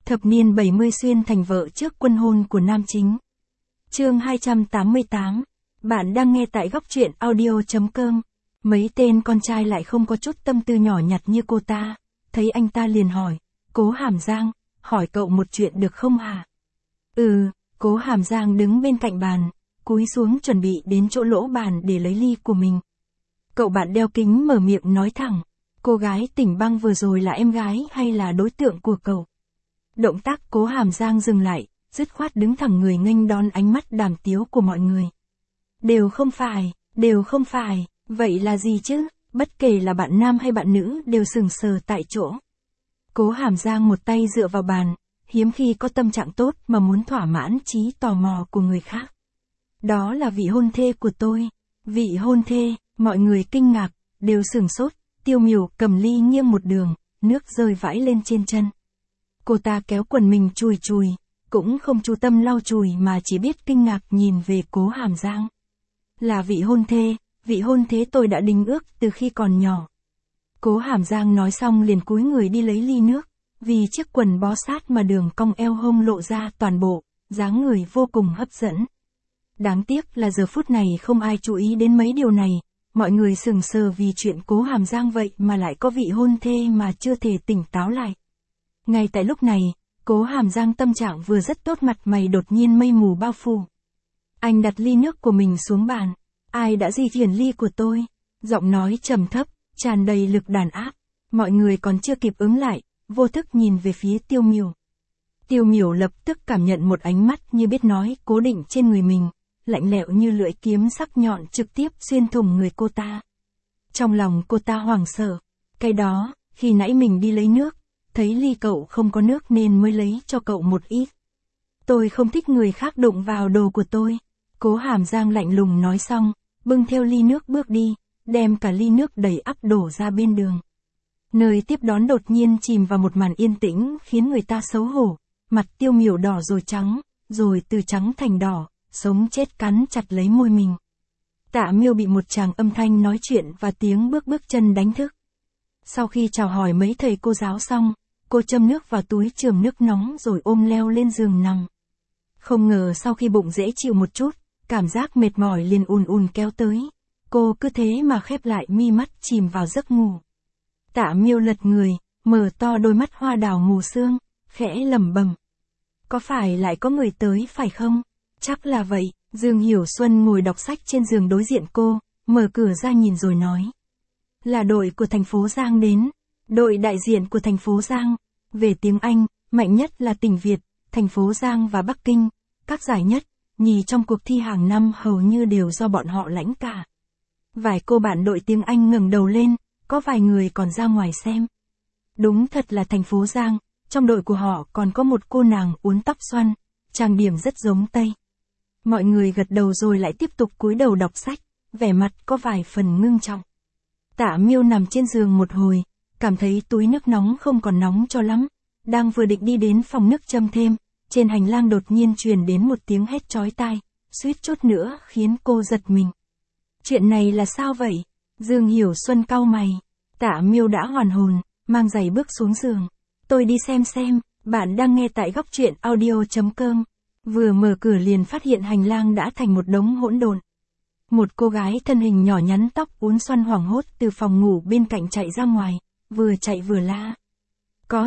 Thập niên 70 xuyên thành vợ trước quân hôn của nam chính. Chương 288. Bạn đang nghe tại góc truyện audio.com. Mấy tên con trai lại không có chút tâm tư nhỏ nhặt như cô ta. Thấy anh ta liền hỏi, Cố Hàm Giang, hỏi cậu một chuyện được không hả? Cố Hàm Giang đứng bên cạnh bàn, cúi xuống chuẩn bị đến chỗ lỗ bàn để lấy ly của mình. Cậu bạn đeo kính mở miệng nói thẳng, cô gái tỉnh băng vừa rồi là em gái hay là đối tượng của cậu? Động tác Cố Hàm Giang dừng lại, dứt khoát đứng thẳng người nghênh đón ánh mắt đàm tiếu của mọi người. Đều không phải, vậy là gì chứ? Bất kể là bạn nam hay bạn nữ đều sững sờ tại chỗ. Cố Hàm Giang một tay dựa vào bàn, hiếm khi có tâm trạng tốt mà muốn thỏa mãn trí tò mò của người khác. Đó là vị hôn thê của tôi. Vị hôn thê, mọi người kinh ngạc, đều sửng sốt, Tiêu Miểu cầm ly nghiêng một đường, nước rơi vãi lên trên chân. Cô ta kéo quần mình chùi chùi, cũng không chú tâm lau chùi mà chỉ biết kinh ngạc nhìn về Cố Hàm Giang. Là vị hôn thê tôi đã đính ước từ khi còn nhỏ. Cố Hàm Giang nói xong liền cúi người đi lấy ly nước, vì chiếc quần bó sát mà đường cong eo hông lộ ra toàn bộ, dáng người vô cùng hấp dẫn. Đáng tiếc là giờ phút này không ai chú ý đến mấy điều này, mọi người sững sờ vì chuyện Cố Hàm Giang vậy mà lại có vị hôn thê mà chưa thể tỉnh táo lại. Ngay tại lúc này, Cố Hàm Giang tâm trạng vừa rất tốt mặt mày đột nhiên mây mù bao phủ. Anh đặt ly nước của mình xuống bàn. Ai đã di chuyển ly của tôi? Giọng nói trầm thấp, tràn đầy lực đàn áp. Mọi người còn chưa kịp ứng lại, vô thức nhìn về phía Tiêu Miểu. Tiêu Miểu lập tức cảm nhận một ánh mắt như biết nói cố định trên người mình, lạnh lẽo như lưỡi kiếm sắc nhọn trực tiếp xuyên thủng người cô ta. Trong lòng cô ta hoảng sợ. Cái đó, khi nãy mình đi lấy nước, thấy ly cậu không có nước nên mới lấy cho cậu một ít. Tôi không thích người khác đụng vào đồ của tôi. Cố Hàm Giang lạnh lùng nói xong, bưng theo ly nước bước đi, đem cả ly nước đầy ắp đổ ra bên đường. Nơi tiếp đón đột nhiên chìm vào một màn yên tĩnh khiến người ta xấu hổ, mặt Tiêu Miểu đỏ rồi trắng, rồi từ trắng thành đỏ, sống chết cắn chặt lấy môi mình. Tạ Miêu bị một tràng âm thanh nói chuyện và tiếng bước chân đánh thức. Sau khi chào hỏi mấy thầy cô giáo xong, cô châm nước vào túi chườm nước nóng rồi ôm leo lên giường nằm. Không ngờ sau khi bụng dễ chịu một chút, cảm giác mệt mỏi liền ùn kéo tới. Cô cứ thế mà khép lại mi mắt chìm vào giấc ngủ. Tạ Miêu lật người, mở to đôi mắt hoa đào mù sương, khẽ lẩm bẩm. Có phải lại có người tới phải không? Chắc là vậy. Dương Hiểu Xuân ngồi đọc sách trên giường đối diện cô, mở cửa ra nhìn rồi nói. Là đội của thành phố Giang đến. Đội đại diện của thành phố Giang. Về tiếng Anh, mạnh nhất là tỉnh Việt, thành phố Giang và Bắc Kinh. Các giải nhất, nhì trong cuộc thi hàng năm hầu như đều do bọn họ lãnh cả. Vài cô bạn đội tiếng Anh ngẩng đầu lên, có vài người còn ra ngoài xem. Đúng thật là thành phố Giang, trong đội của họ còn có một cô nàng uốn tóc xoăn, trang điểm rất giống Tây. Mọi người gật đầu rồi lại tiếp tục cúi đầu đọc sách, vẻ mặt có vài phần ngưng trọng. Tạ Miêu nằm trên giường một hồi, cảm thấy túi nước nóng không còn nóng cho lắm, đang vừa định đi đến phòng nước châm thêm, trên hành lang đột nhiên truyền đến một tiếng hét chói tai, suýt chút nữa khiến cô giật mình. Chuyện này là sao vậy? Dương Hiểu Xuân cau mày. Tạ Miêu đã hoàn hồn, mang giày bước xuống giường. Tôi đi xem, bạn đang nghe tại góc truyện audio.com. Vừa mở cửa liền phát hiện hành lang đã thành một đống hỗn độn. Một cô gái thân hình nhỏ nhắn tóc uốn xoăn hoảng hốt từ phòng ngủ bên cạnh chạy ra ngoài, vừa chạy vừa la. Có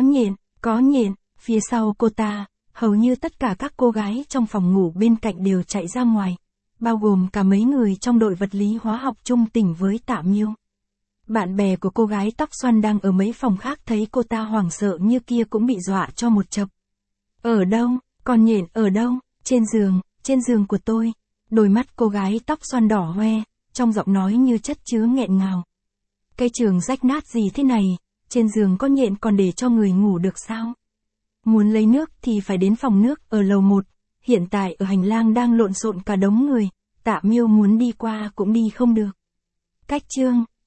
nhện, phía sau cô ta, hầu như tất cả các cô gái trong phòng ngủ bên cạnh đều chạy ra ngoài, bao gồm cả mấy người trong đội vật lý hóa học chung tỉnh với Tạ Miêu. Bạn bè của cô gái tóc xoăn đang ở mấy phòng khác thấy cô ta hoảng sợ như kia cũng bị dọa cho một chập. Ở đâu? Con nhện ở đâu? Trên giường của tôi. Đôi mắt cô gái tóc xoăn đỏ hoe, trong giọng nói như chất chứa nghẹn ngào. Cái trường rách nát gì thế này, trên giường có nhện còn để cho người ngủ được sao? Muốn lấy nước thì phải đến phòng nước ở lầu 1, hiện tại ở hành lang đang lộn xộn cả đống người, Tạ Miêu muốn đi qua cũng đi không được. Cách chương